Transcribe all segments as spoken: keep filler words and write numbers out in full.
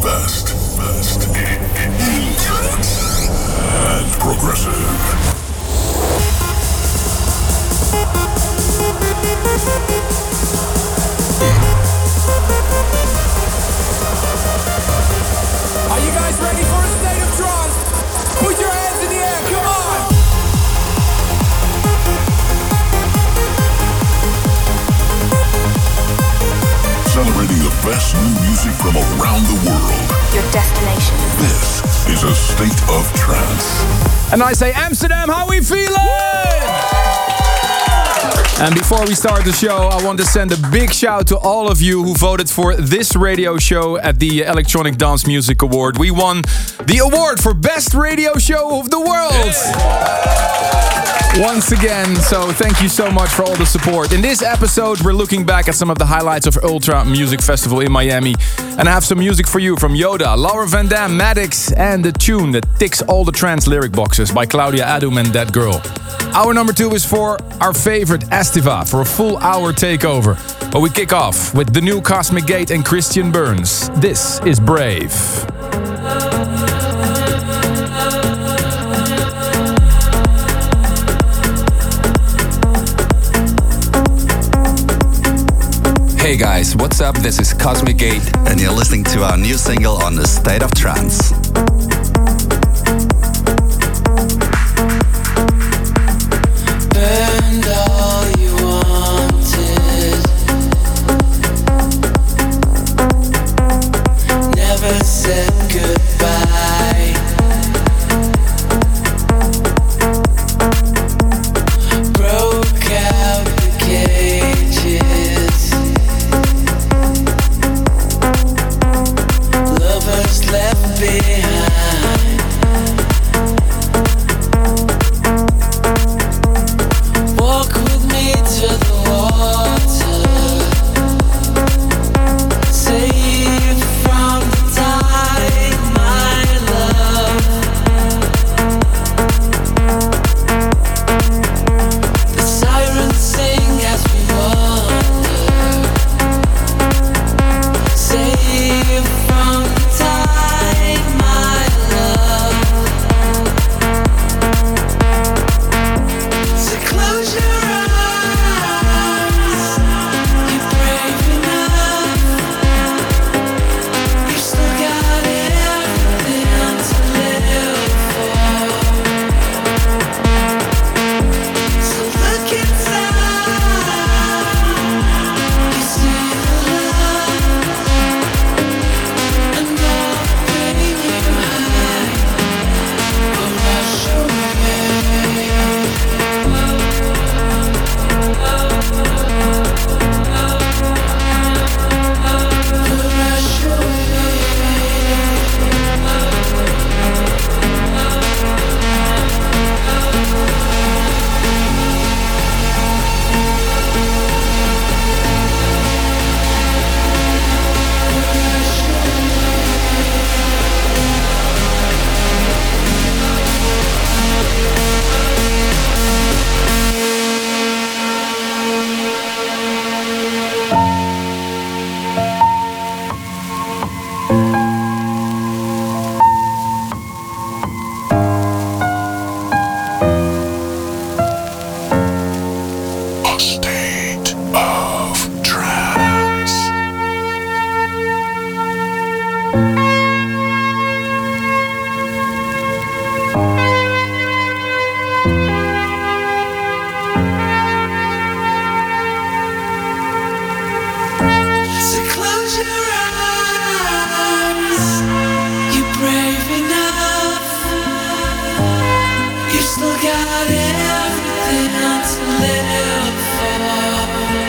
best, best in trance and progressive. Are you guys ready for a state of trance? Put your hands in the air, come on! Celebrating the best new music from around the world. Your destination. This is a state of trance. And I say, Amsterdam, how we feeling? And before we start the show, I want to send a big shout to all of you who voted for this radio show at the Electronic Dance Music Award. We won the award for Best Radio Show of the World. Once again, so thank you so much for all the support. In this episode, we're looking back at some of the highlights of Ultra Music Festival in Miami. And I have some music for you from Yoda, Laura Van Dam, Maddox, and the tune that ticks all the trance lyric boxes by Claudia Adum and That Girl. Hour number two is for our favorite Estiva for a full hour takeover. But we kick off with the new Cosmic Gate and Christian Burns. This is Brave. Hey guys, what's up? This is Cosmic Gate, and you're listening to our new single on the State of Trance. Burned all you wanted, never said goodbye. Broke out the cages, lovers left behind. Walk with me to the water, safe from the tide, my love. The sirens sing as we wander, safe from the tide, my love. So close your eyes, you're brave enough. You still got everything to live for. So look inside, you see the love and all the pain you hide will wash away. A state of trance. So close your eyes, you're brave enough. You still got everything to live for.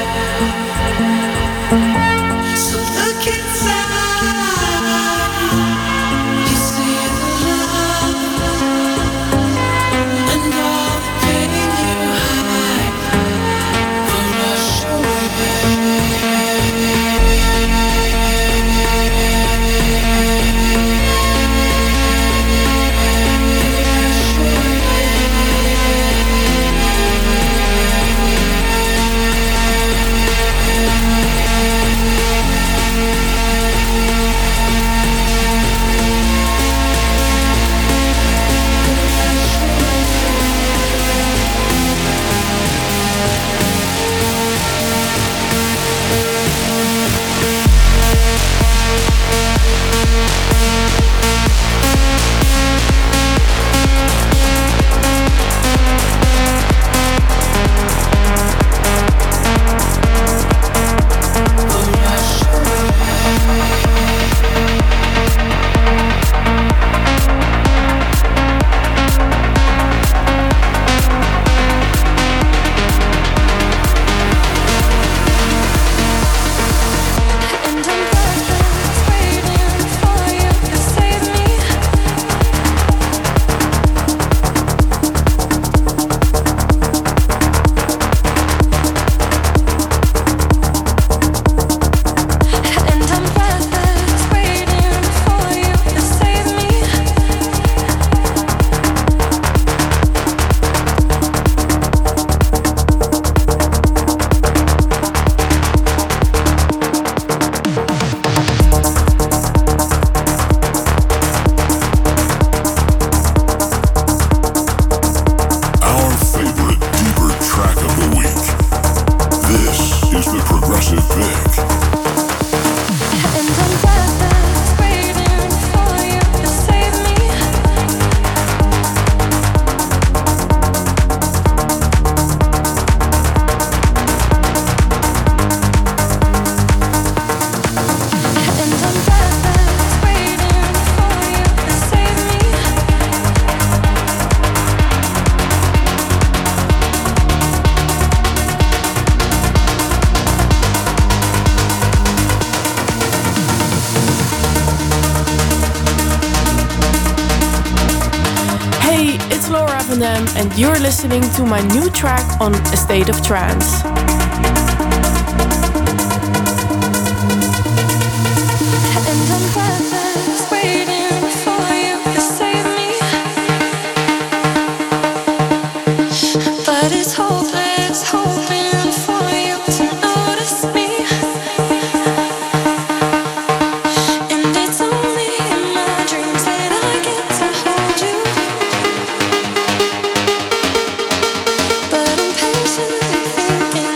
So look inside, you see the love and all the pain you hide will wash away. Wash away. Van Dam, and you're listening to my new track on A State of Trance. But I'm patiently thinking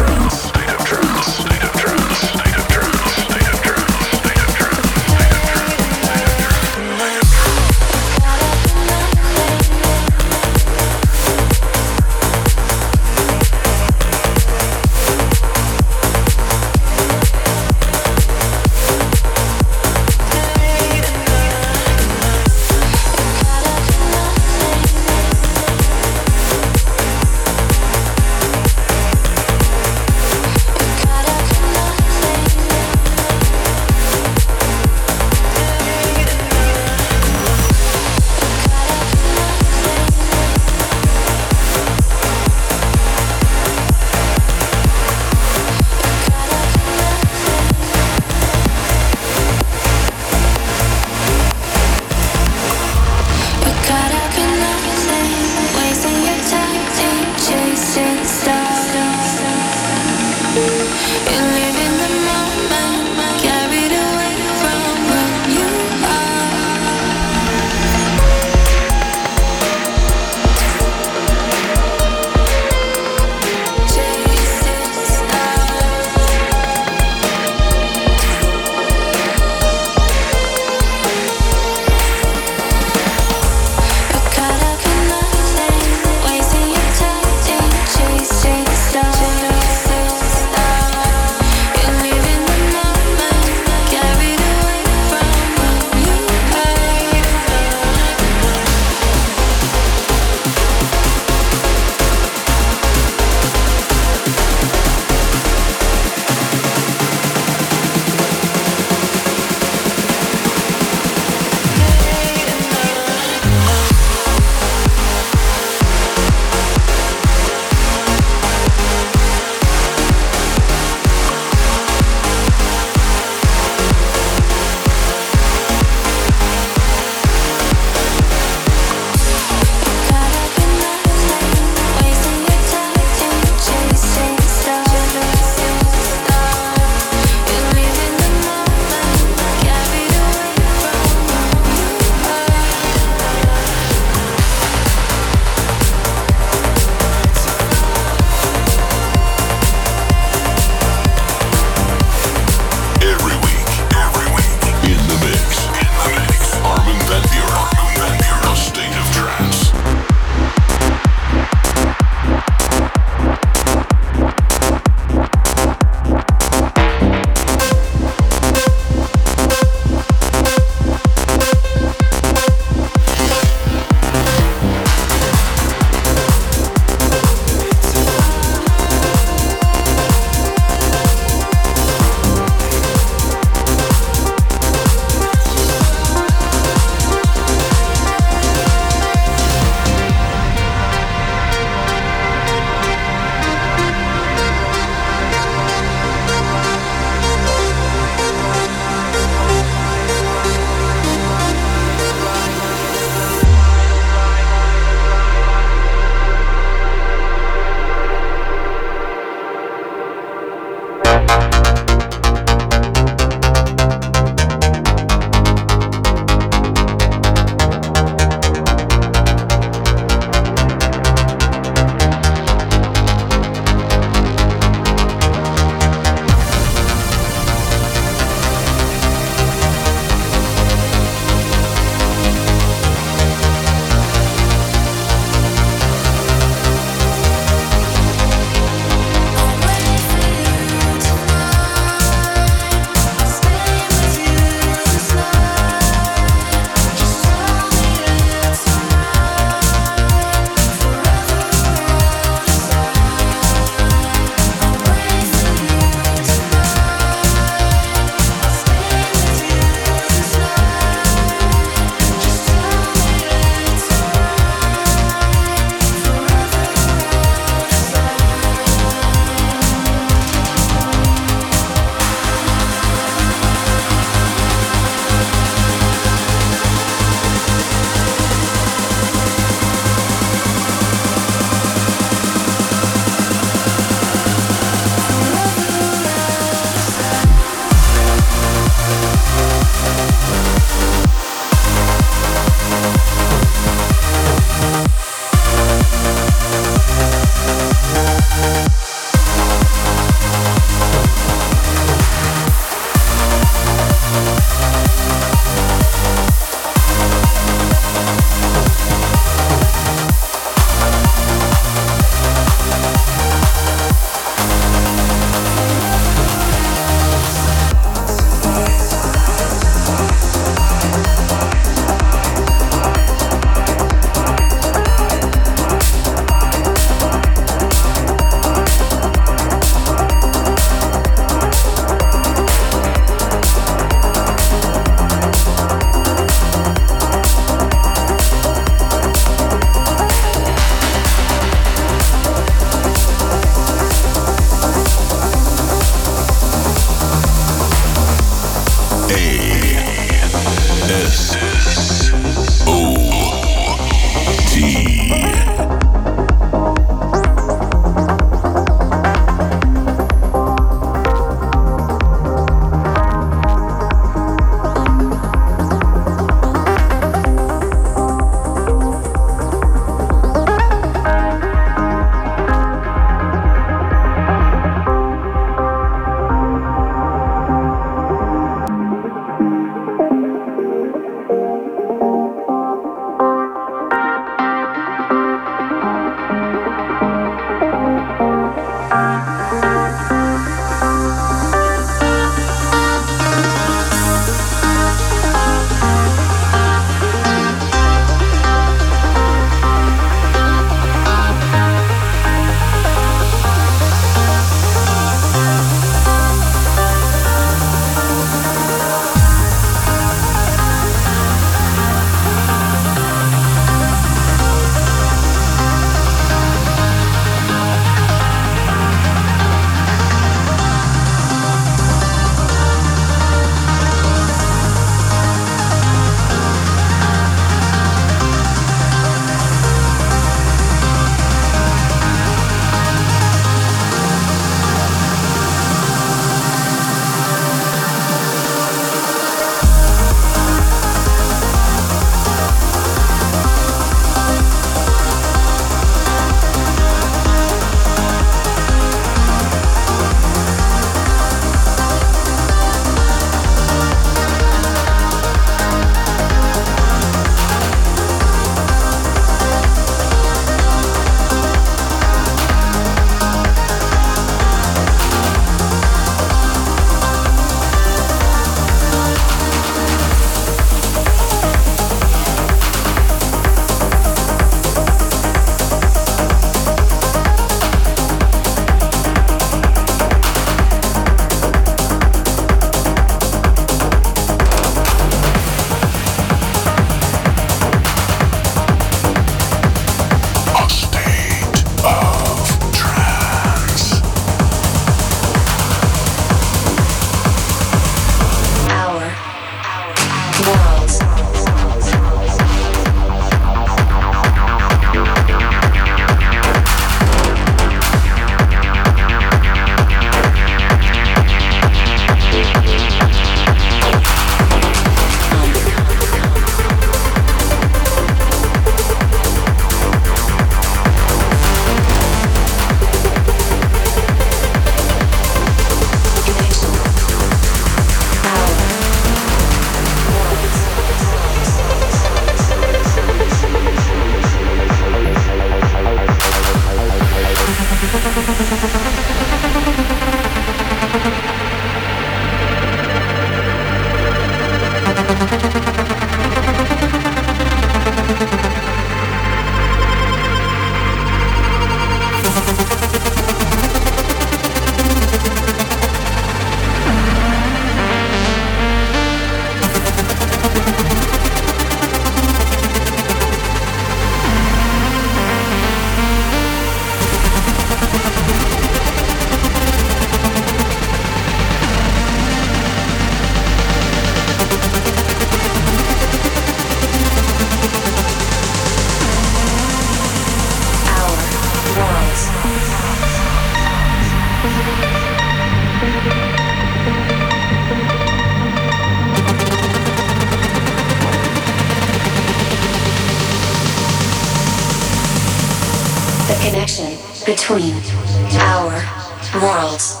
Between our worlds.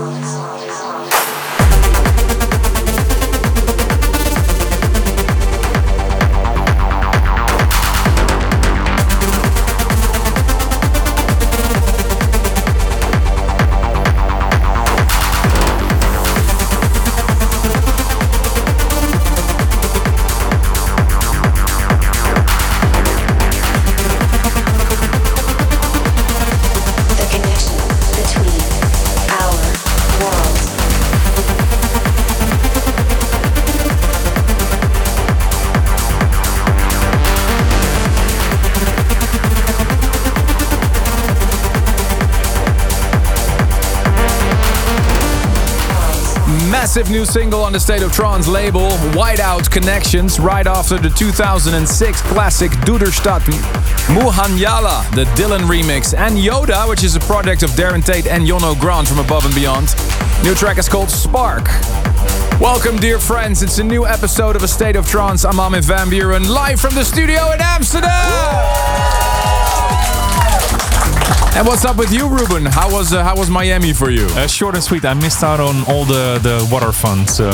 Massive new single on the State of Trance label, Whiteout Connections, right after the two thousand six classic Duderstadt Muhanjala, the Dylan remix, and Yoda, which is a project of Darren Tate and Jono Grant from Above and Beyond. New track is called Spark. Welcome, dear friends. It's a new episode of A State of Trance. I'm Armin van Buuren, live from the studio in Amsterdam. And what's up with you, Ruben? How was uh, how was Miami for you? Uh, short and sweet. I missed out on all the, the water fun, so...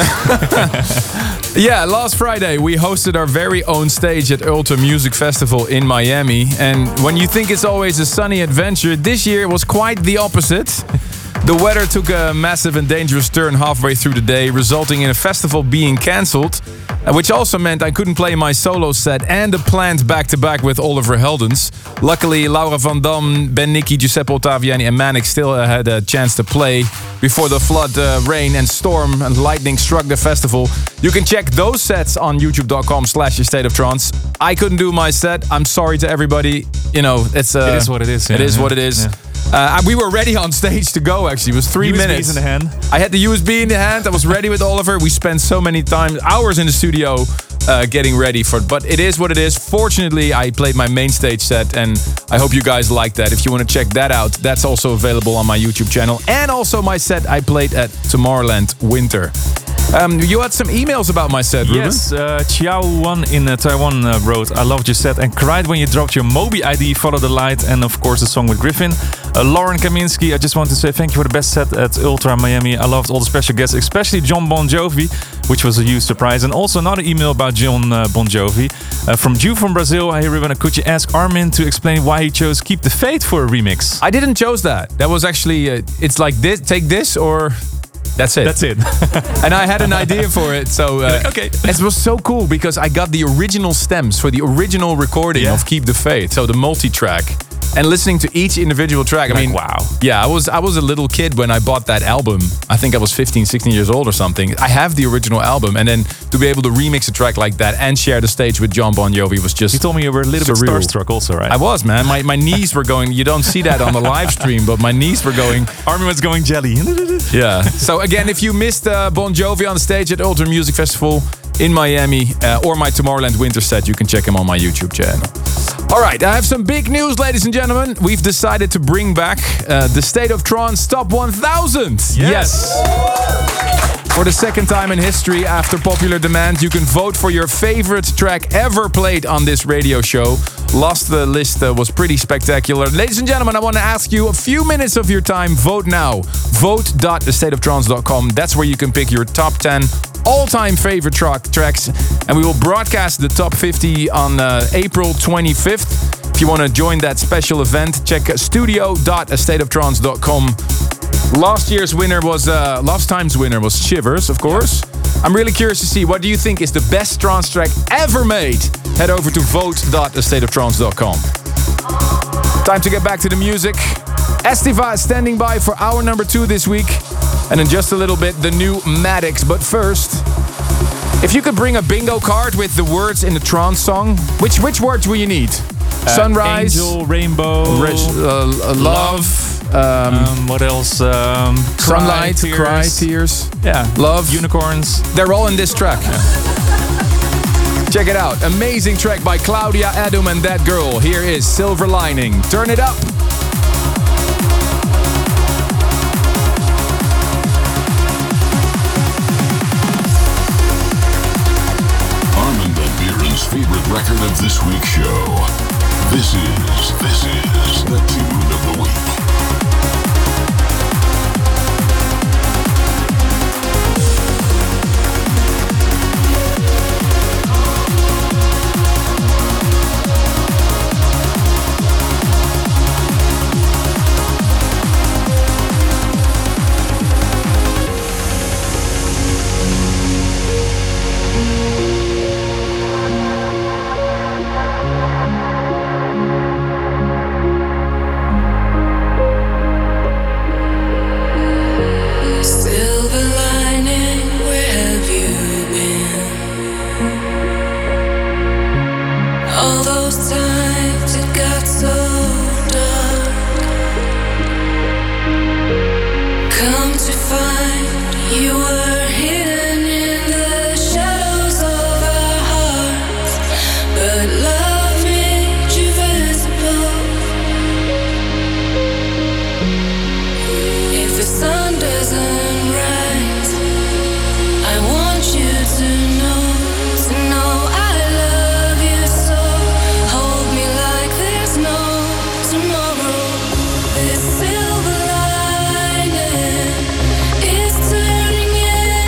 Yeah, last Friday we hosted our very own stage at Ultra Music Festival in Miami. And when you think it's always a sunny adventure, this year it was quite the opposite. The weather took a massive and dangerous turn halfway through the day, resulting in a festival being cancelled, which also meant I couldn't play my solo set and a planned back-to-back with Oliver Heldens. Luckily, Laura Van Dam, Ben Nicky, Giuseppe Ottaviani and Manic still uh, had a chance to play before the flood, uh, rain and storm and lightning struck the festival. You can check those sets on youtube.com slash State of Trance. I couldn't do my set. I'm sorry to everybody. You know, it's uh, it is what it is. It yeah, is yeah, what it is. Yeah. Uh, we were ready on stage to go, actually. It was three U S Bs minutes. in the hand. I had the U S B in the hand. I was ready with Oliver. We spent so many times, hours in the studio uh, getting ready for it. But it is what it is. Fortunately, I played my main stage set, and I hope you guys like that. If you want to check that out, that's also available on my YouTube channel. And also my set I played at Tomorrowland Winter. Um, you had some emails about my set, Ruben? Yes, uh, Chiao One in uh, Taiwan uh, wrote, I loved your set and cried when you dropped your Moby I D, Follow the Light, and of course the song with Griffin. Uh, Lauren Kaminsky, I just want to say thank you for the best set at Ultra Miami. I loved all the special guests, especially John Bon Jovi, which was a huge surprise. And also another email about John uh, Bon Jovi. Uh, from Jew from Brazil, hey Ruben, could you ask Armin to explain why he chose Keep the Faith for a remix? I didn't chose that. That was actually, uh, it's like this, take this or... That's it. That's it. And I had an idea for it, so uh, like, okay. It was so cool because I got the original stems for the original recording yeah. of Keep the Faith, so the multi-track. And listening to each individual track, like, I mean, wow. Yeah, I was I was a little kid when I bought that album. I think I was fifteen, sixteen years old or something. I have the original album, and then to be able to remix a track like that and share the stage with John Bon Jovi was just You told me you were a little surreal. bit starstruck also, right? I was, man. My my knees were going. You don't see that on the live stream, but my knees were going. Armin was going jelly. Yeah. So again, if you missed uh, Bon Jovi on the stage at Ultra Music Festival in Miami uh, or my Tomorrowland Winter set, you can check him on my YouTube channel. All right, I have some big news, ladies and gentlemen. We've decided to bring back uh, the State of Trance Top one thousand. Yes. yes. For the second time in history, after popular demand, you can vote for your favorite track ever played on this radio show. Last the list uh, was pretty spectacular. Ladies and gentlemen, I want to ask you a few minutes of your time. Vote now. vote dot the state of trance dot com. That's where you can pick your top ten all-time favorite track tracks. And we will broadcast the top fifty on uh, April twenty-fifth. If you want to join that special event, check studio dot a state of trance dot com. Last year's winner was, uh, last time's winner was Shivers, of course. I'm really curious to see, what do you think is the best trance track ever made? Head over to vote dot a state of trance dot com. Time to get back to the music. Estiva is standing by for hour number two this week. And in just a little bit, the new Maddox. But first, if you could bring a bingo card with the words in the trance song, which which words will you need? Uh, Sunrise, Angel, Rainbow, rich, uh, love, love um, um, what else? Um, Sunlight, cry, tears. Cry, Tears. Yeah, Love, Unicorns. They're all in this track. Yeah. Check it out. Amazing track by Claudia Adum and That Girl. Here is Silver Lining. Turn it up. Armin van Buuren's favorite record of this week's show. This is, this is the tune of the week. This silver lining is turning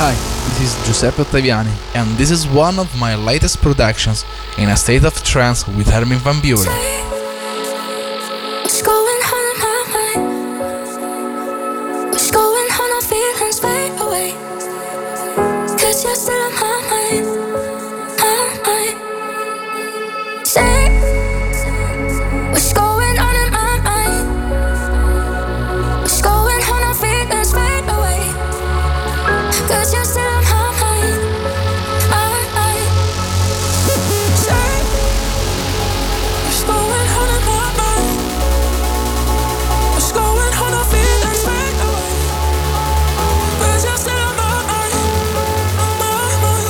Hi, this is Giuseppe Ottaviani, and this is one of my latest productions in a state of trance with Armin van Buuren. What's going on in my mind? What's going on? Our feelings fade away. Cause you're still in my mind, my mind. Say, what's going on in my mind? What's going on? Our feelings fade away. Cause you're still in my mind, my mind. Say, what's going on in my mind? What's going on? Our feelings fade away. Cause you're still in my mind, my mind.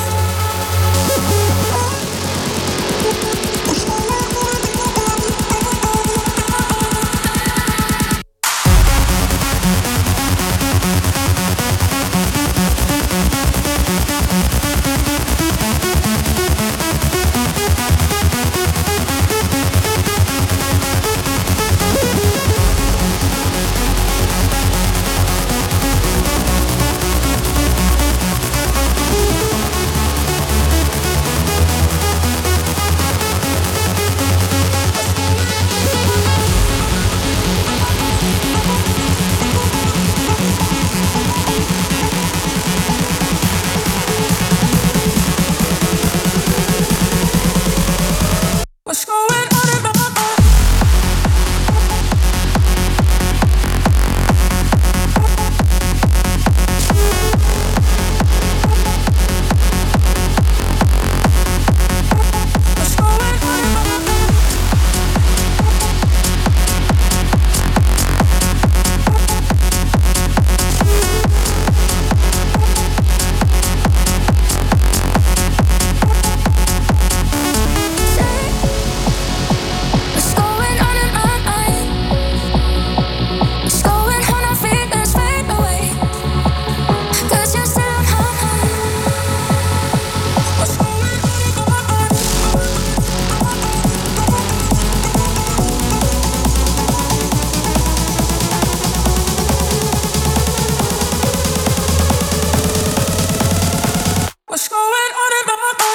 What's going on in my mind? What's going on in my mind? What's going on in my mind? What's going on? Our feelings fade away. Cause you're still in my mind. What's going on in my mind? What's going on in my mind?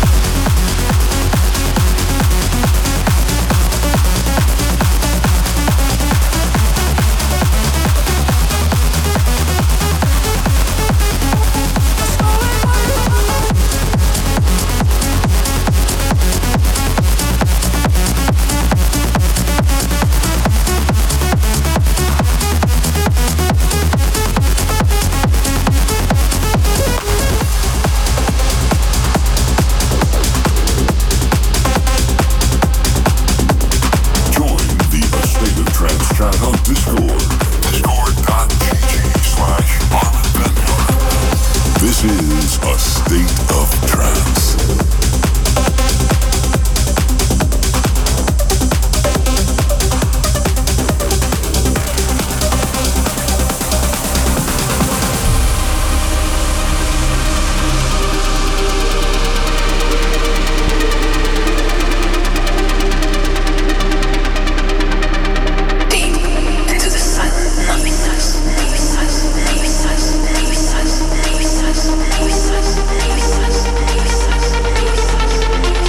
Join the A State of Trance chat on Discord. Discord.gg slash Armin van Buuren. This is A State of Trance. Deep into the silent nothingness. Nothingness. Nothingness. Nothingness. Nothingness. Nothingness. Nothingness. Nothingness.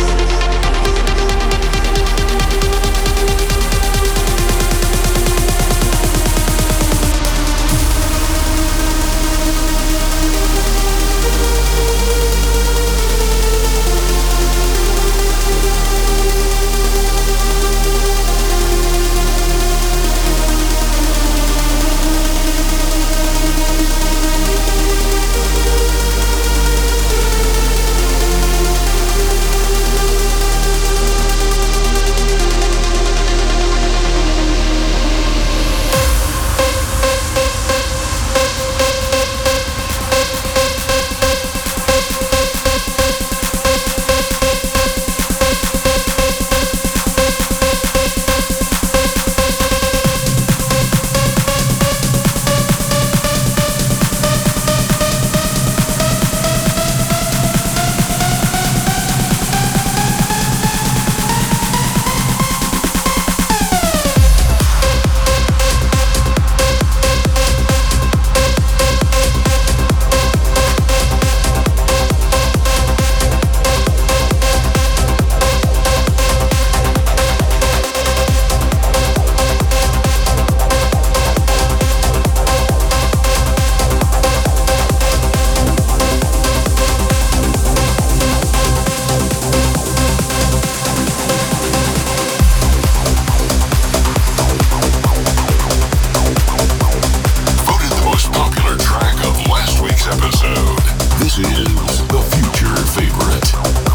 is the Future Favorite.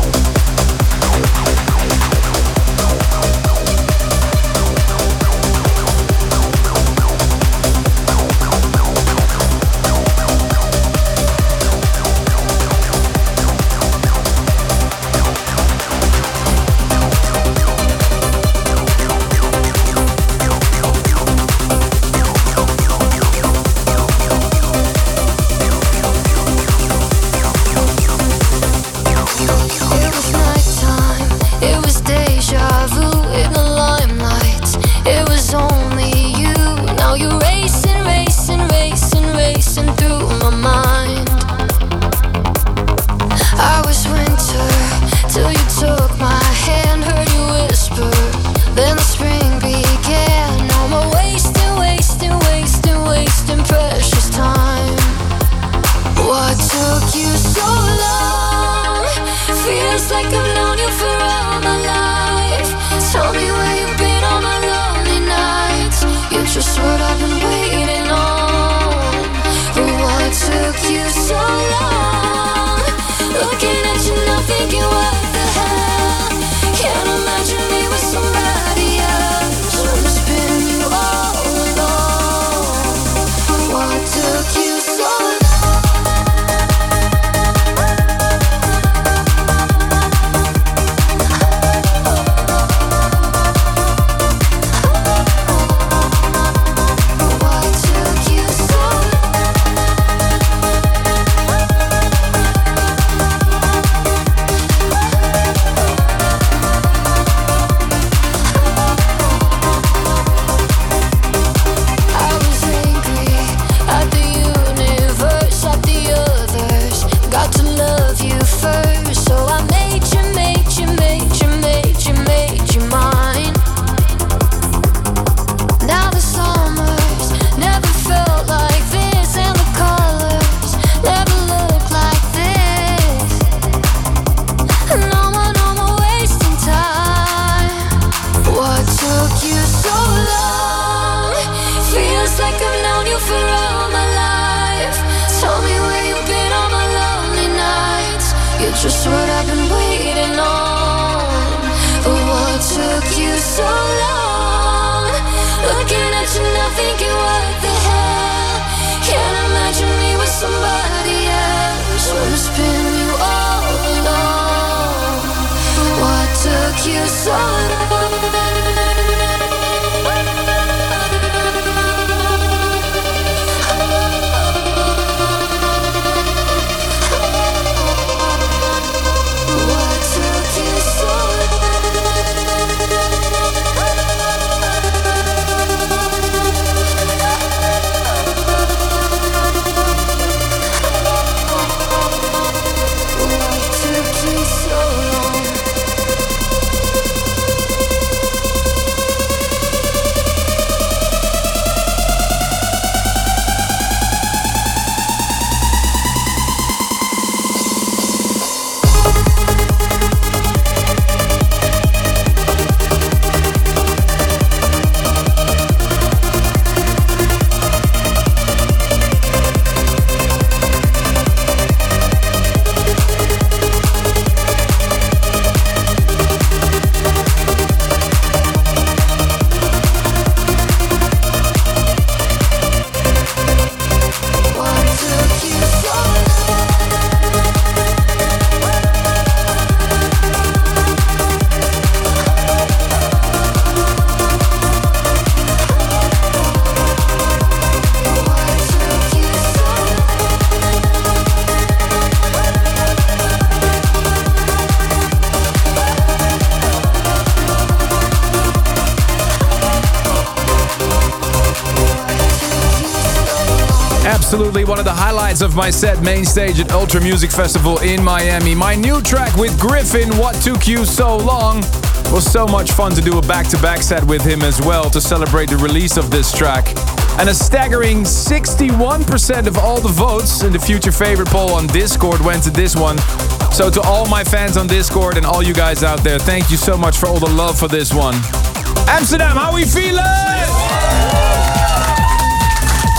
Absolutely one of the highlights of my set, main stage at Ultra Music Festival in Miami. My new track with Griffin, What Took You So Long. It was so much fun to do a back-to-back set with him as well to celebrate the release of this track. And a staggering sixty-one percent of all the votes in the Future Favorite poll on Discord went to this one. So to all my fans on Discord and all you guys out there, thank you so much for all the love for this one. Amsterdam, how we feeling?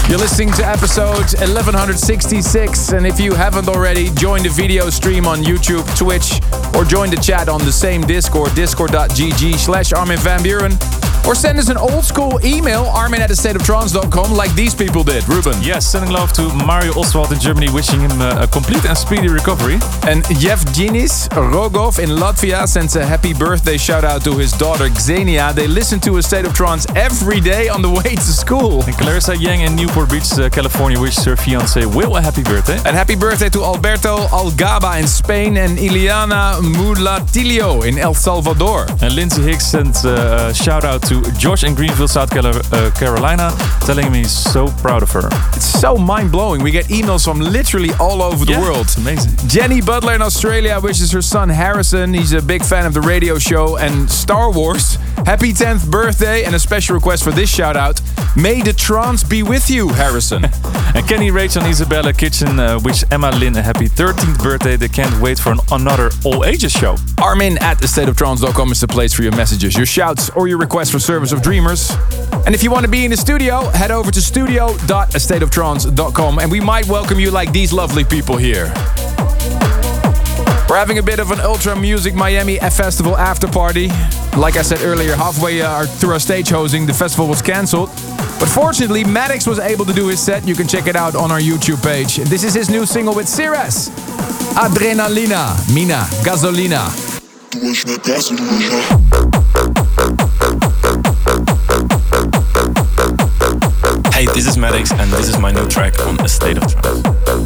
You're listening to episode eleven sixty-six, and if you haven't already, join the video stream on YouTube, Twitch, or join the chat on the same Discord, discord.gg slash Armin van Buuren. Or send us an old school email, armin at a state of trance dot com, like these people did. Ruben. Yes, sending love to Mario Oswald in Germany, wishing him uh, a complete and speedy recovery. And Yevgenis Rogov in Latvia sends a happy birthday shout out to his daughter Xenia. They listen to A State of Trance every day on the way to school. And Clarissa Yang in Newport Beach, uh, California, wishes her fiancé Will a happy birthday. And happy birthday to Alberto Algaba in Spain and Ileana Mulatilio in El Salvador. And Lindsay Hicks sent uh, a shout out to Josh in Greenville, South Carolina, telling me he's so proud of her. It's so mind-blowing. We get emails from literally all over the yeah, world. It's amazing. Jenny Butler in Australia wishes her son Harrison, he's a big fan of the radio show and Star Wars, happy tenth birthday, and a special request for this shout-out. May the trance be with you, Harrison. And Kenny Rach and Isabella Kitchen uh, wish Emma Lynn a happy thirteenth birthday. They can't wait for an, another all-ages show. Armin at a state of trance dot com is the place for your messages, your shouts, or your requests for Service of Dreamers. And if you want to be in the studio, head over to studio dot a state of trance dot com and we might welcome you like these lovely people here. We're having a bit of an Ultra Music Miami Festival after party. Like I said earlier, halfway uh, through our stage hosting, the festival was cancelled. But fortunately, Maddox was able to do his set. You can check it out on our YouTube page. This is his new single with Cirez. Adrenalina, Mina, Gasolina. Hey, this is Maddox and this is my new track on A State of Trance.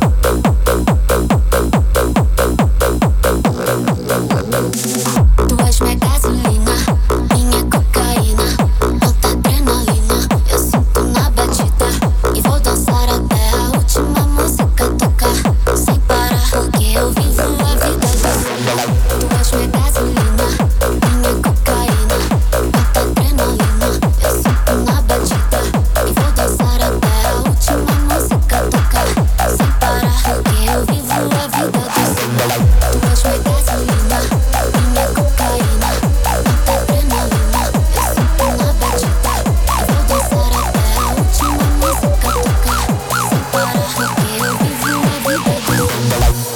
Tu és minha gasolina, minha cocaína, alta adrenalina, eu sinto na batida e vou dançar até a última música tocar, sem parar, porque eu vivo a vida doce. Tu és minha gasolina, minha cocaína, alta adrenalina, eu sinto na batida e vou dançar até a última música tocar, sem parar, porque eu vivo a vida doce. Tu és minha gasolina, minha cocaína, alta adrenalina, eu sinto na batida e vou dançar até a última música tocar, sem parar, porque eu vivo a vida doce.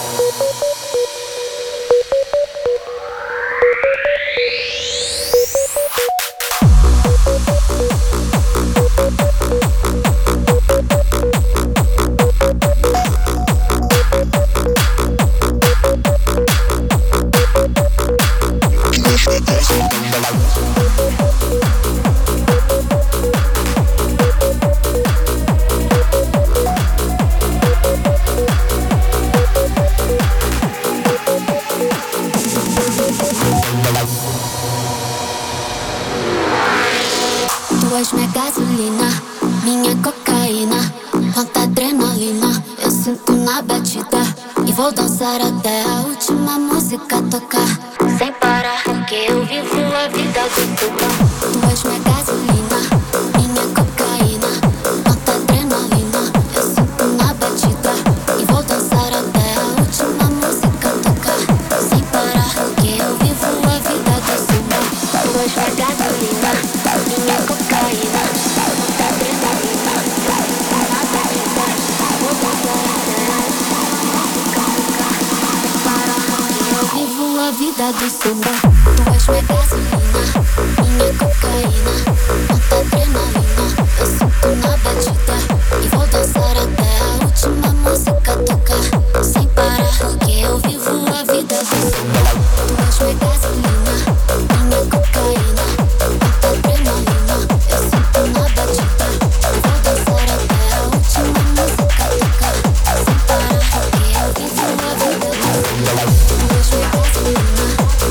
Tu és minha gasolina, minha cocaína, alta adrenalina, eu sinto na batida e vou dançar até a última música tocar, sem parar, porque eu vivo a vida doce. Tu és minha gasolina, minha cocaína, alta adrenalina, eu sinto na batida e vou dançar até a última música tocar, sem parar, porque eu vivo a vida doce. Tu és minha gasolina, minha cocaína, alta adrenalina, eu sinto na batida e vou dançar até a última música tocar, sem parar, porque eu vivo a vida do samba. Tu és minha gasolina, minha cocaína, alta adrenalina, eu sinto na batida e vou dançar até a última música tocar, sem parar, porque eu vivo a vida do samba. Tu és minha gasolina, minha cocaína, alta adrenalina, eu sinto na batida e vou dançar até a última música tocar, sem parar, porque eu vivo a vida do samba. Tu és minha gasolina,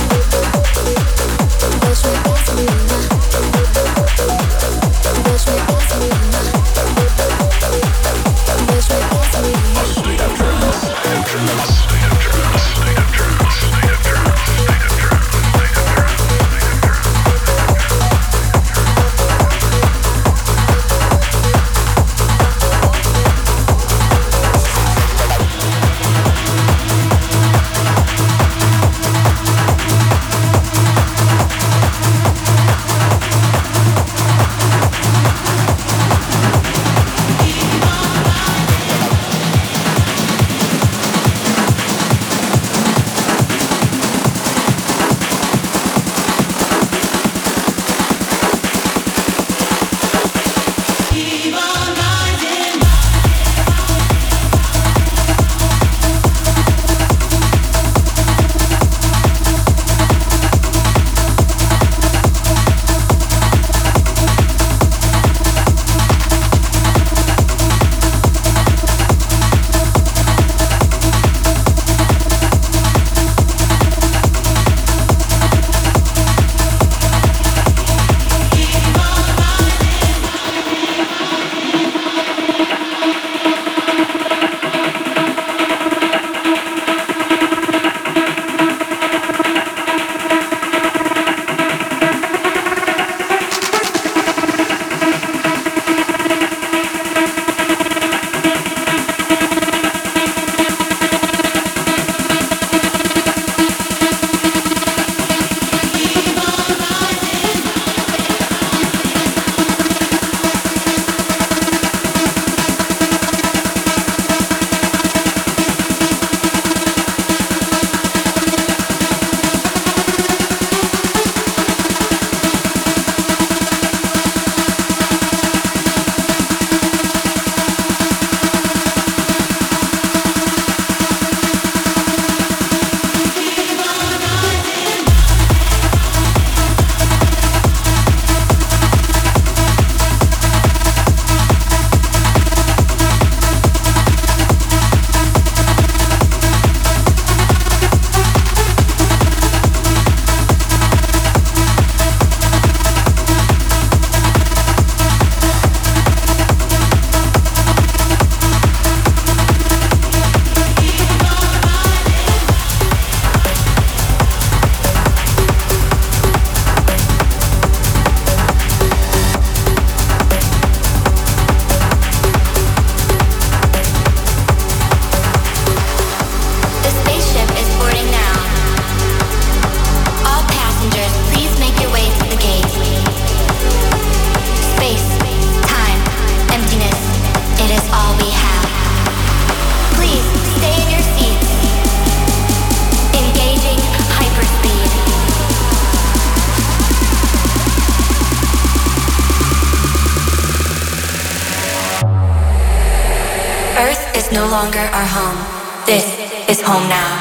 tu és minha gasolina, tu és minha gasolina. longer our home. This is home now.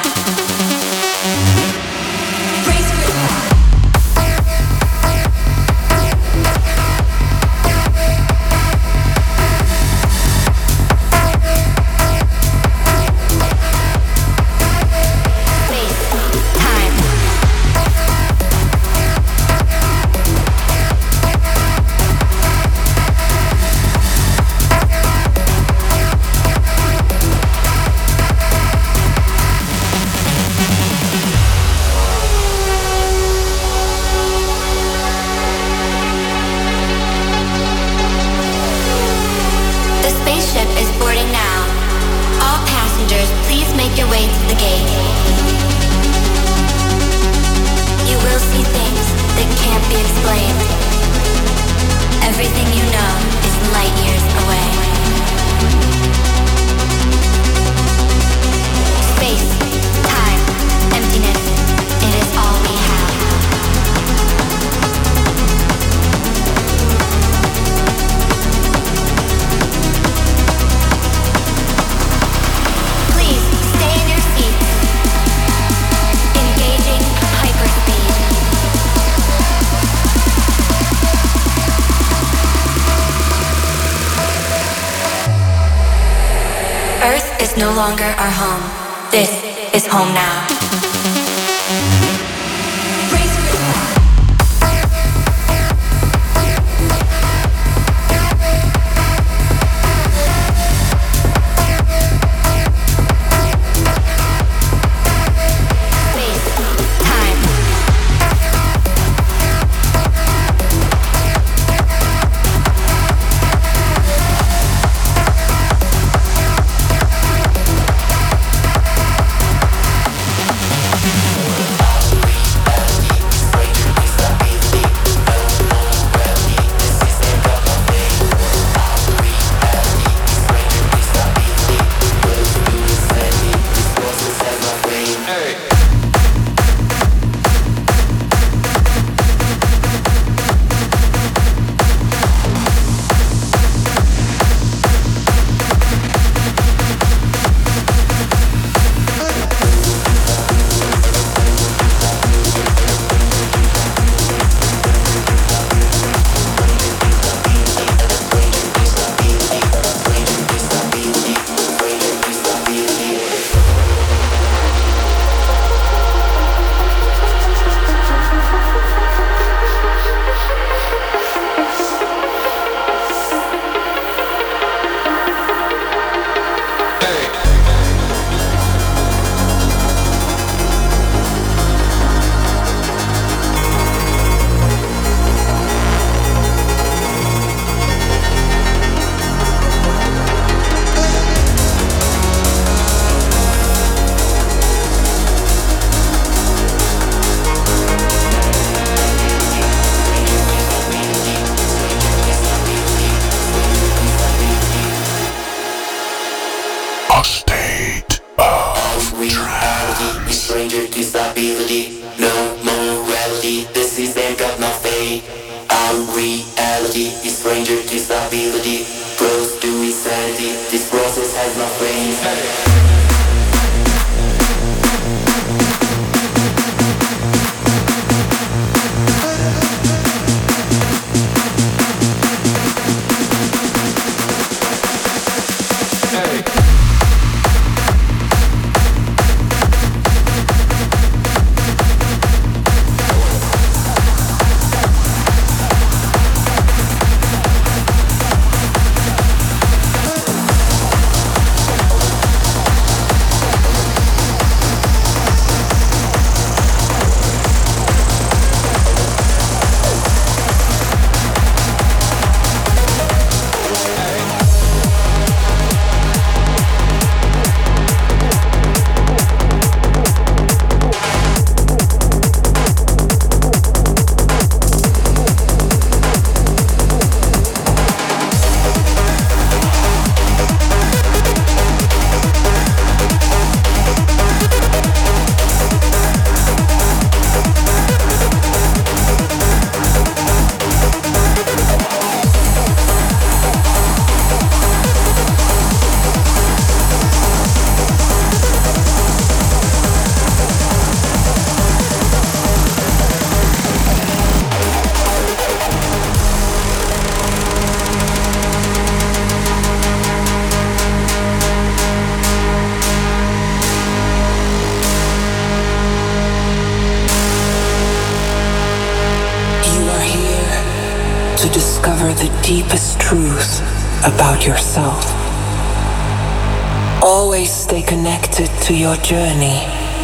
No longer our home. This is home now. the deepest truth about yourself. Always stay connected to your journey.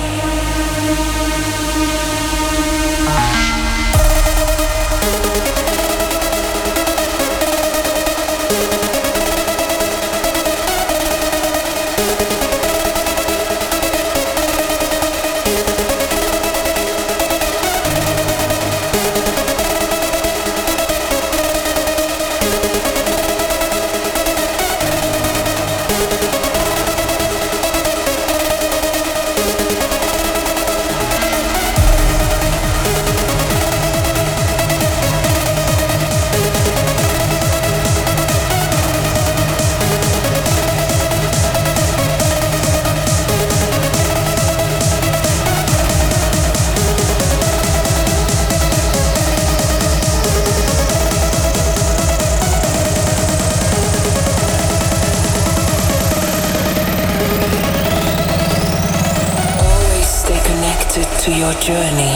To your journey.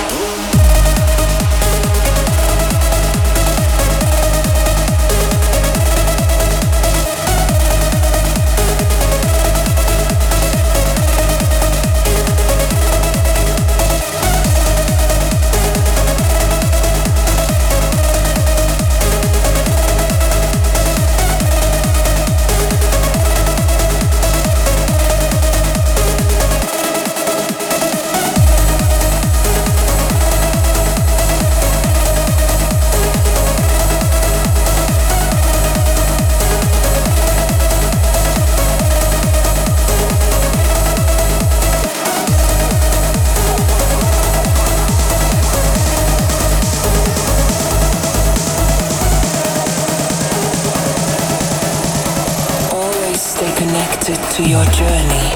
To your journey.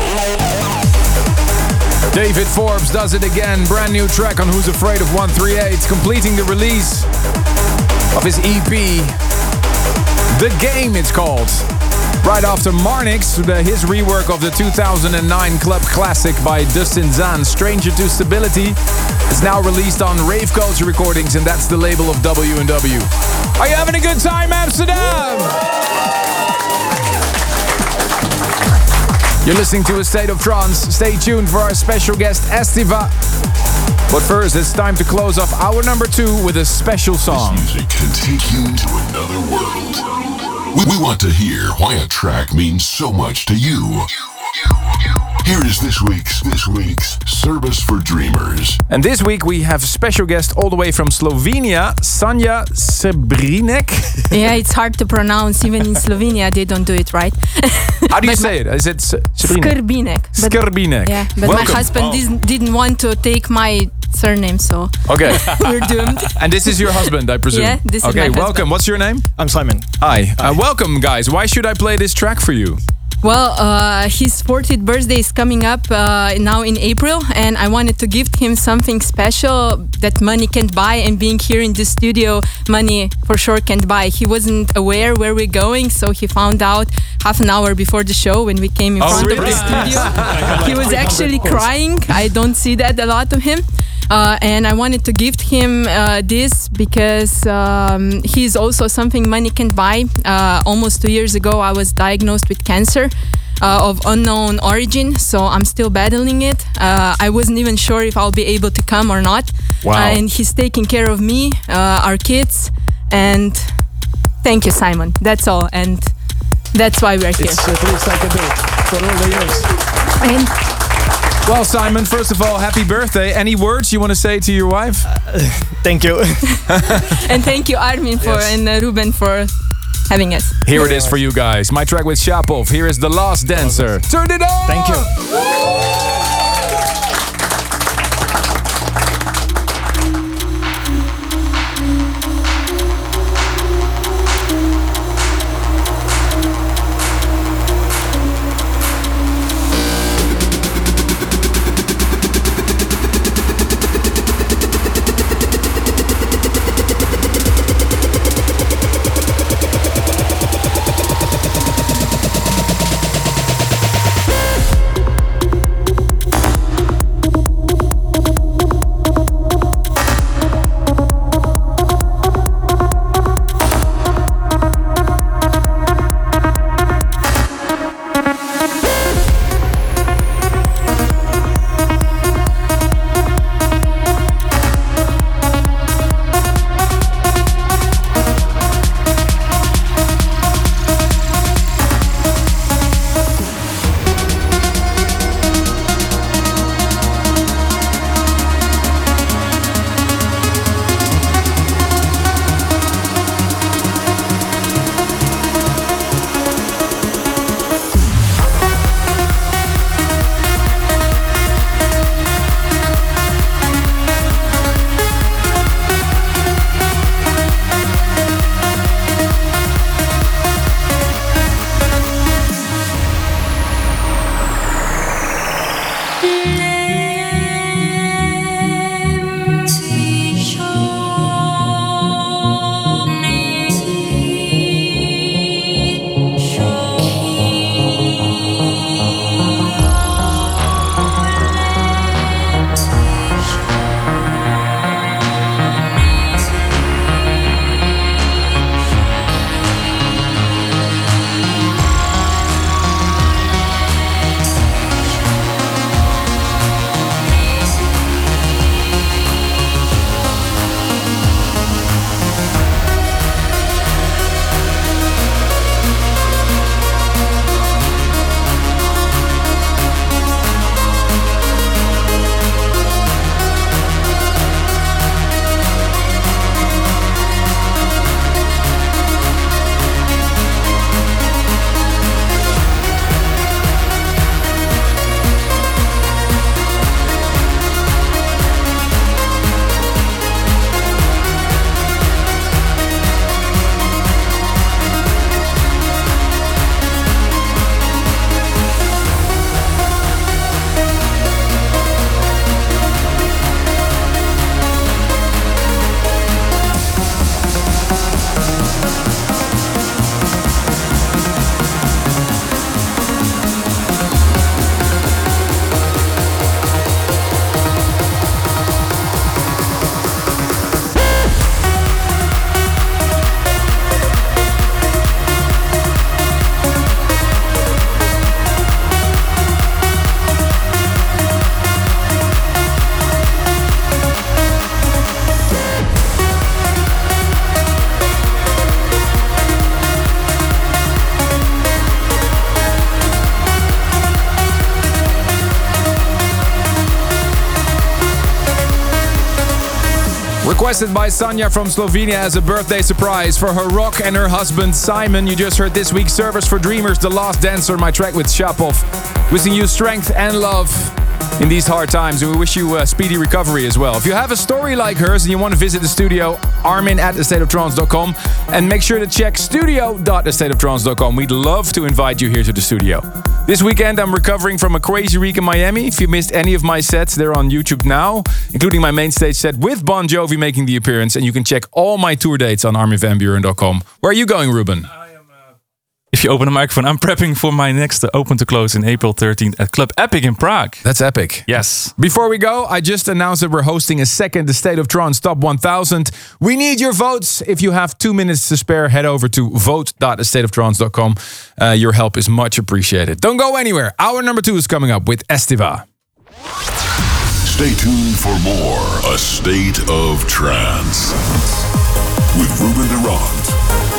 David Forbes does it again. Brand new track on Who's Afraid of one thirty-eight, completing the release of his E P. The Game, it's called. Right after Marnix, the, his rework of the two thousand nine club classic by Dustin Zahn, Stranger to Stability, is now released on Rave Culture Recordings, and that's the label of W and W. Are you having a good time, Amsterdam? You're listening to A State of Trance. Stay tuned for our special guest, Estiva. But first, it's time to close off hour number two with a special song. This music can take you to another world. We, we want to hear why a track means so much to you. Here is this week's, this week's Service for Dreamers. And this week we have a special guest all the way from Slovenia, Sanja Srebrinic. Yeah, it's hard to pronounce. Even in Slovenia, they don't do it right. How do you say it? Is it Skrbinek? Skrbinek. Yeah, but Welcome. my husband oh. didn't, didn't want to take my surname, so okay, we're doomed. And this is your husband, I presume? Yeah, this okay, is my husband. Welcome. What's your name? I'm Simon. Hi. Hi. Uh, welcome, guys. Why should I play this track for you? Well, uh, his fortieth birthday is coming up uh, now in April, and I wanted to gift him something special that money can't buy, and being here in the studio, money for sure can't buy. He wasn't aware where we're going, so he found out half an hour before the show when we came in oh, front really? of the studio. He was actually crying. I don't see that a lot of him. Uh, and I wanted to gift him uh, this because um, he's also something money can't buy. Uh, almost two years ago, I was diagnosed with cancer uh, of unknown origin, so I'm still battling it. Uh, I wasn't even sure if I'll be able to come or not. Wow. Uh, and he's taking care of me, uh, our kids, and thank you, Simon. That's all, and that's why we're here. It's at least like a bit for all the years. And well, Simon, first of all, happy birthday. Any words you want to say to your wife? Uh, thank you. And thank you, Armin, for yes. and uh, Ruben for having us. Here it is for you guys. My track with Shapov. Here is The Last Dancer. Turn it on! Thank you. Requested by Sanja from Slovenia as a birthday surprise for her rock and her husband Simon. You just heard this week's Service for Dreamers, The Last Dancer, my track with Shapov. Wishing you strength and love in these hard times, and we wish you a speedy recovery as well. If you have a story like hers and you want to visit the studio, Armin at a state of trance dot com, and make sure to check studio dot a state of trance dot com. We'd love to invite you here to the studio. This weekend I'm recovering from a crazy week in Miami. If you missed any of my sets, they're on YouTube now, including my main stage set with Bon Jovi making the appearance, and you can check all my tour dates on armin van buuren dot com. Where are you going, Ruben? If you open the microphone, I'm prepping for my next uh, Open to Close in April thirteenth at Club Epic in Prague. That's epic. Yes. Before we go, I just announced that we're hosting a second The State of Trance Top one thousand. We need your votes. If you have two minutes to spare, head over to vote dot a state of trance dot com. Uh, your help is much appreciated. Don't go anywhere. Hour number two is coming up with Estiva. Stay tuned for more A State of Trance with Ruben de Ronde.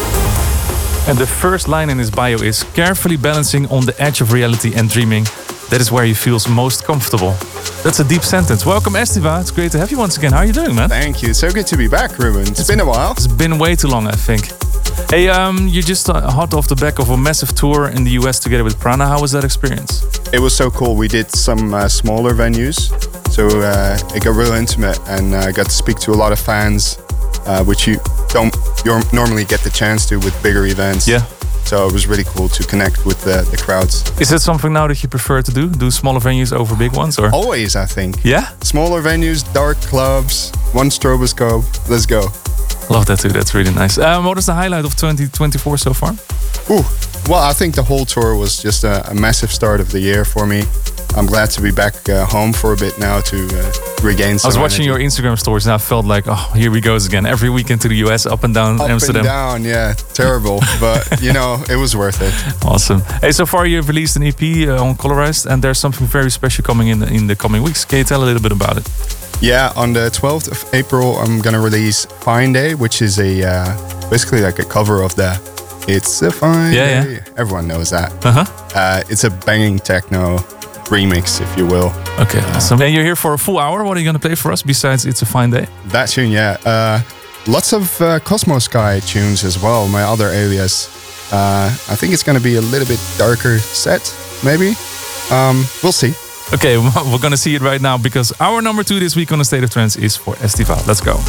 And the first line in his bio is carefully balancing on the edge of reality and dreaming. That is where he feels most comfortable. That's a deep sentence. Welcome, Estiva. It's great to have you once again. How are you doing, man? Thank you. So good to be back, Ruben. It's, it's been a while. It's been way too long, I think. Hey, um, you just uh, hot off the back of a massive tour in the U S together with Prana. How was that experience? It was so cool. We did some uh, smaller venues, so uh, it got real intimate, and I uh, got to speak to a lot of fans, uh, which you don't you normally get the chance to with bigger events. Yeah. So it was really cool to connect with the, the crowds. Is that something now that you prefer to do? Do smaller venues over big ones? Or always, I think. Yeah? Smaller venues, dark clubs, one stroboscope. Let's go. Love that too. That's really nice. Um, what is the highlight of twenty twenty-four so far? Ooh, well, I think the whole tour was just a, a massive start of the year for me. I'm glad to be back uh, home for a bit now to uh, regain some I was watching energy. your Instagram stories and I felt like, oh, here we goes again. Every weekend to the U S, up and down up Amsterdam. Up and down, yeah. Terrible. But, you know, it was worth it. Awesome. Hey, so far you've released an E P uh, on Colorized, and there's something very special coming in the, in the coming weeks. Can you tell a little bit about it? Yeah, on the twelfth of April, I'm going to release Fine Day, which is a uh, basically like a cover of the It's a Fine yeah, Day. Yeah. Everyone knows that. Uh-huh. Uh, it's a banging techno remix, if you will. Okay, awesome. And you're here for a full hour. What are you going to play for us besides It's a Fine Day? That tune, yeah. Uh, lots of uh, Cosmos Sky tunes as well, my other alias. Uh, I think it's going to be a little bit darker set, maybe. Um, we'll see. Okay, we're going to see it right now because our number two this week on The State of Trance is for Estiva. Let's go.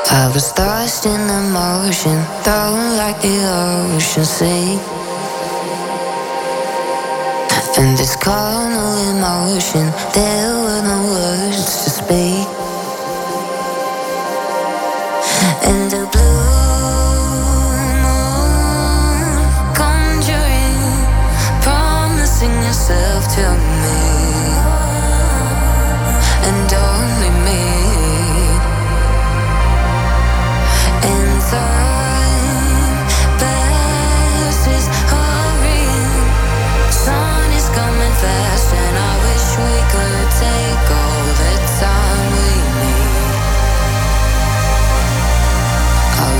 I was lost in emotion, thrown like the ocean sea. And this carnal emotion, there were no words to speak. And the blue moon conjuring, promising yourself to me, and only me. And time passes hurrying, sun is coming fast, and I wish we could take all the time we need. I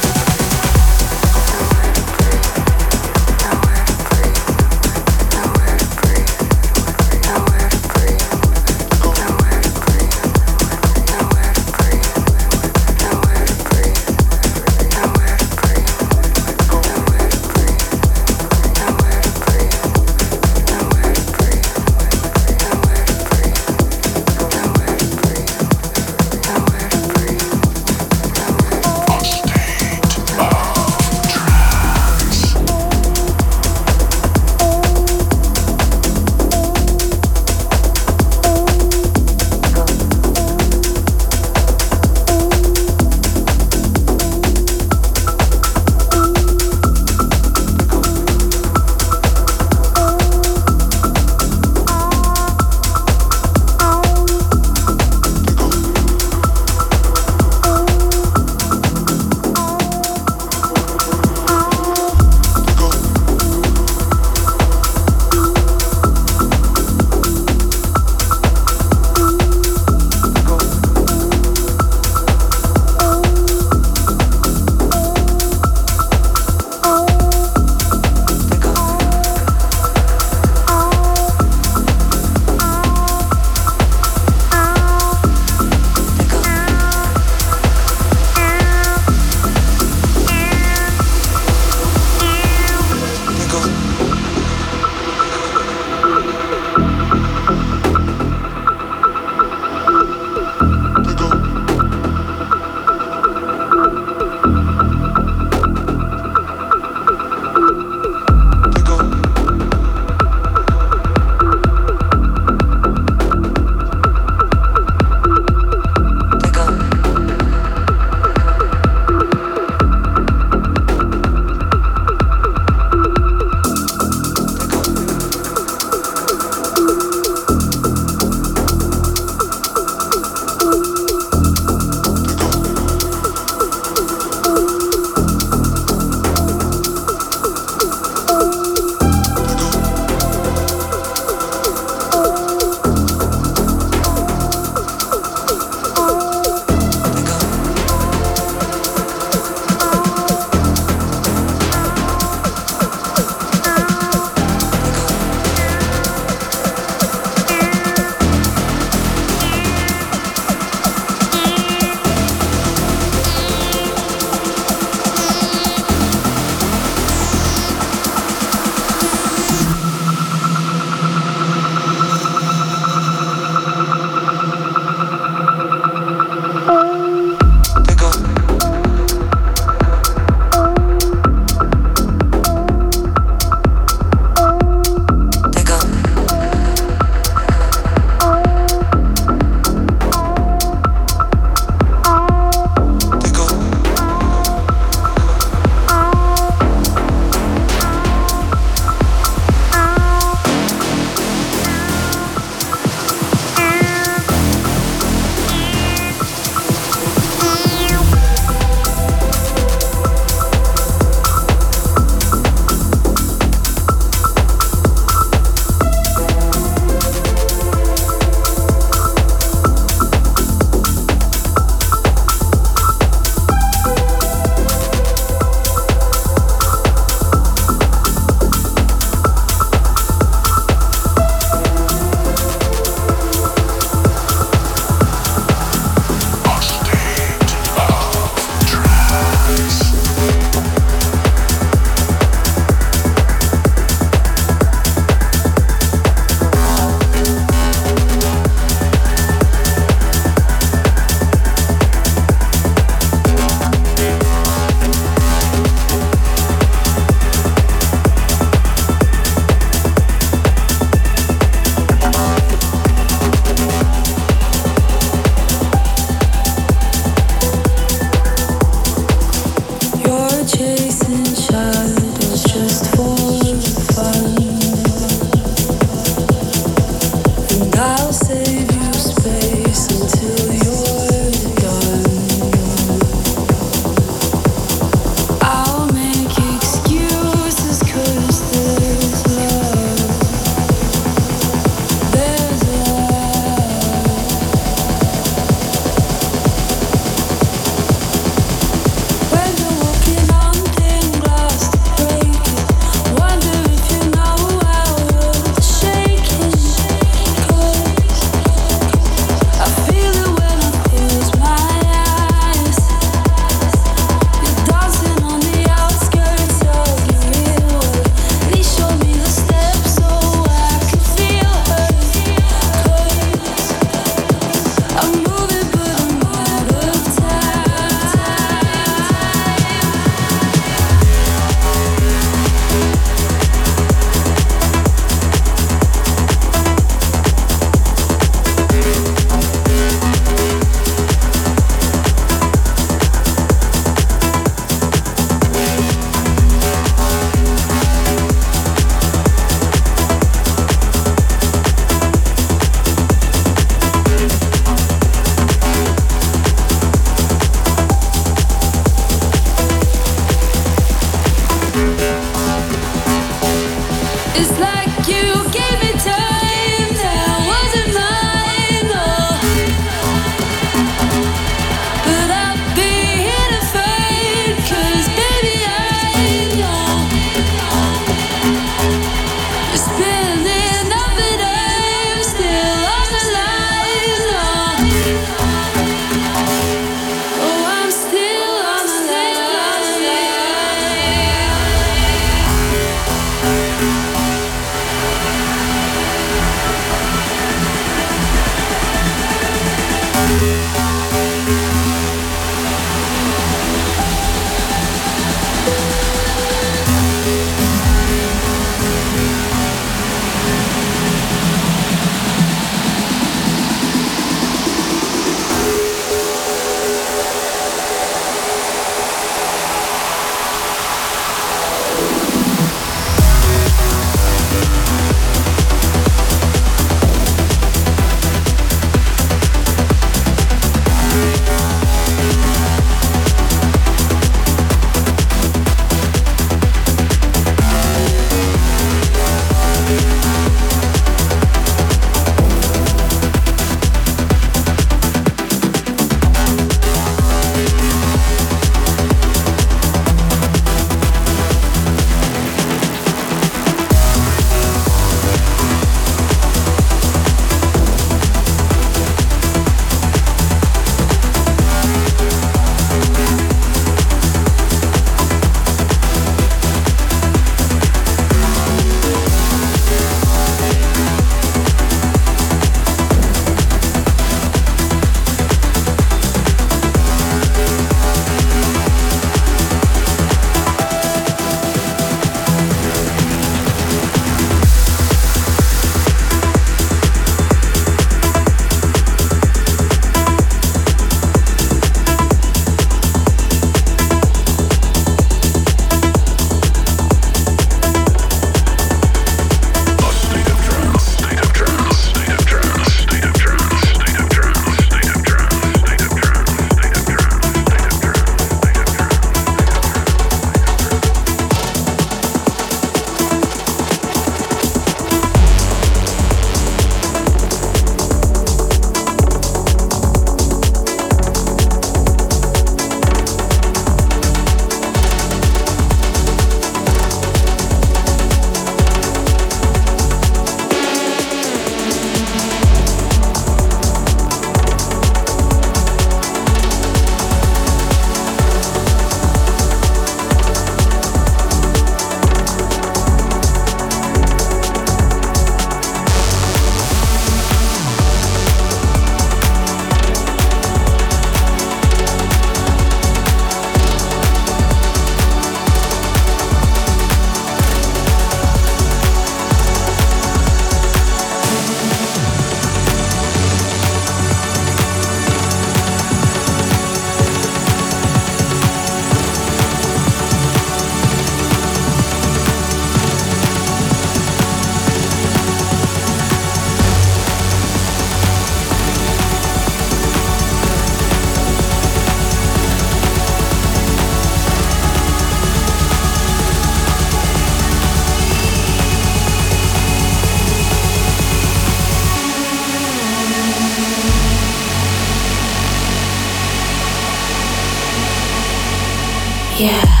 Yeah.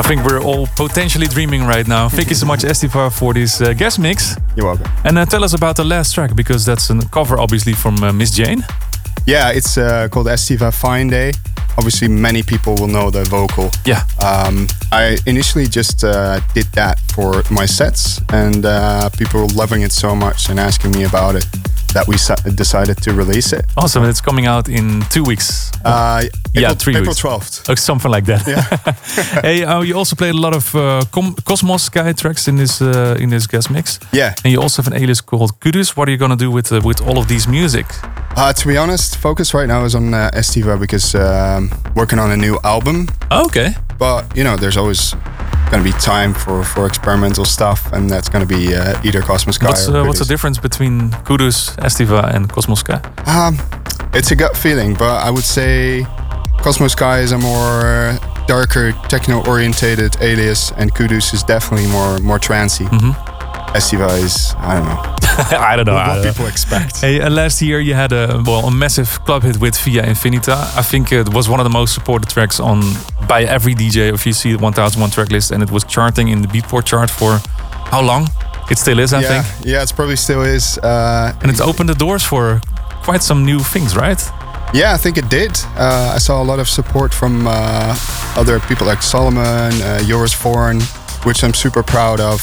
think we're all potentially dreaming right now. Thank you so much, Estiva, for this uh, guest mix. You're welcome. And uh, tell us about the last track, because that's a cover, obviously, from uh, Miss Jane. Yeah, it's uh, called Estiva Fine Day. Obviously, many people will know the vocal. Yeah. Um, I initially just uh, did that for my sets, and uh, people were loving it so much and asking me about it that we su- decided to release it. Awesome. It's coming out in two weeks. Uh, yeah, April, three April weeks. twelfth. Oh, something like that. Yeah. Hey, uh, you also played a lot of uh, Com- Cosmos Sky tracks in this uh, in this guest mix. Yeah. And you also have an alias called Kudus. What are you gonna do with uh, with all of these music? Uh, to be honest, focus right now is on uh, Estiva because um, working on a new album. Okay. But you know, there's always going to be time for, for experimental stuff, and that's going to be uh, either Cosmos Sky What's, or uh, what's the difference between Kudus, Estiva, and Cosmos Sky? Um, it's a gut feeling, but I would say Cosmos Sky is a more darker, techno-orientated alias, and Kudus is definitely more more trancey. Mm-hmm. Estiva is, I don't know. I don't know. What I don't people know. expect. Hey, uh, last year you had a well a massive club hit with Via Infinita. I think it was one of the most supported tracks on by every D J of V C one thousand one track list, and it was charting in the Beatport chart for how long? It still is, I yeah, think. Yeah, it probably still is. Uh, and it's opened the doors for quite some new things, right? Yeah, I think it did. Uh, I saw a lot of support from uh, other people like Solomon, uh, Joris Vorn, which I'm super proud of.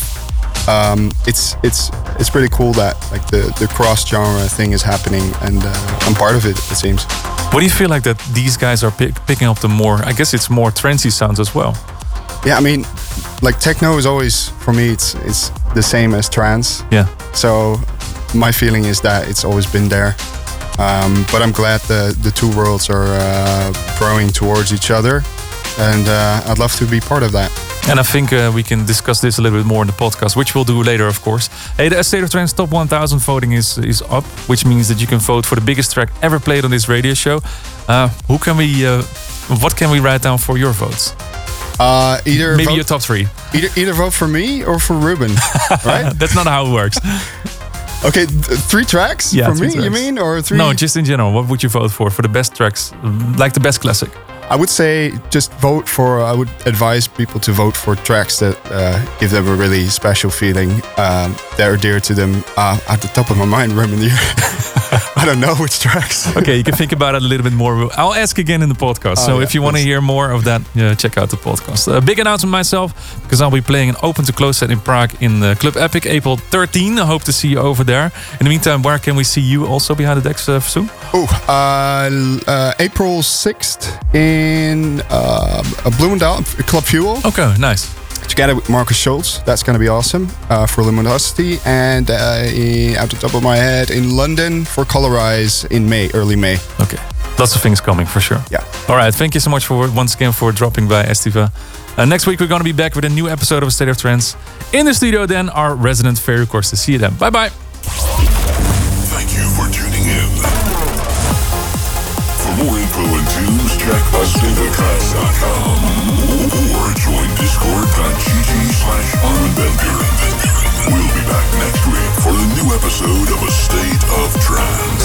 Um, it's it's it's pretty cool that like the, the cross genre thing is happening, and uh, I'm part of it. It seems. What do you feel like that these guys are pick, picking up the more? I guess it's more trancey sounds as well. Yeah, I mean, like techno is always for me. It's it's the same as trance. Yeah. So my feeling is that it's always been there. Um, but I'm glad the the two worlds are uh, growing towards each other, and uh, I'd love to be part of that. And I think uh, we can discuss this a little bit more in the podcast, which we'll do later, of course. Hey, the State of Trance Top one thousand voting is is up, which means that you can vote for the biggest track ever played on this radio show. Uh, who can we? Uh, what can we write down for your votes? Uh, either maybe vote, your top three. Either either vote for me or for Ruben, right? That's not how it works. Okay, th- three tracks Yeah, for three me. tracks. You mean, or three? No, just in general. What would you vote for for the best tracks, like the best classic? I would say just vote for. I would advise people to vote for tracks that uh, give them a really special feeling. Um, that are dear to them. Uh, at the top of my mind, Ruben, you, I don't know which tracks. Okay, you can think about it a little bit more. I'll ask again in the podcast. Oh, so yeah, if you want to hear more of that, yeah, check out the podcast. A big announcement myself, because I'll be playing an open to close set in Prague in uh, Club Epic April thirteenth. I hope to see you over there. In the meantime, where can we see you also behind the decks uh, soon? Oh, uh, uh, April sixth in uh, Bloemendaal, Club Fuel. Okay, nice. Together with Marcus Schultz. That's going to be awesome uh, for Luminosity. And uh, in, out the top of my head, in London for Colorize in May, early May. Okay. Lots of things coming for sure. Yeah. All right. Thank you so much for once again for dropping by, Estiva. Uh, next week, we're going to be back with a new episode of State of Trance. In the studio, then, our resident Ferry Corsta. See you then. Bye bye. Thank you for tuning in. For more info and tunes, check us state of trance dot com or join discord.gg slash Armin Van Buren. We'll be back next week for a new episode of A State of Trance.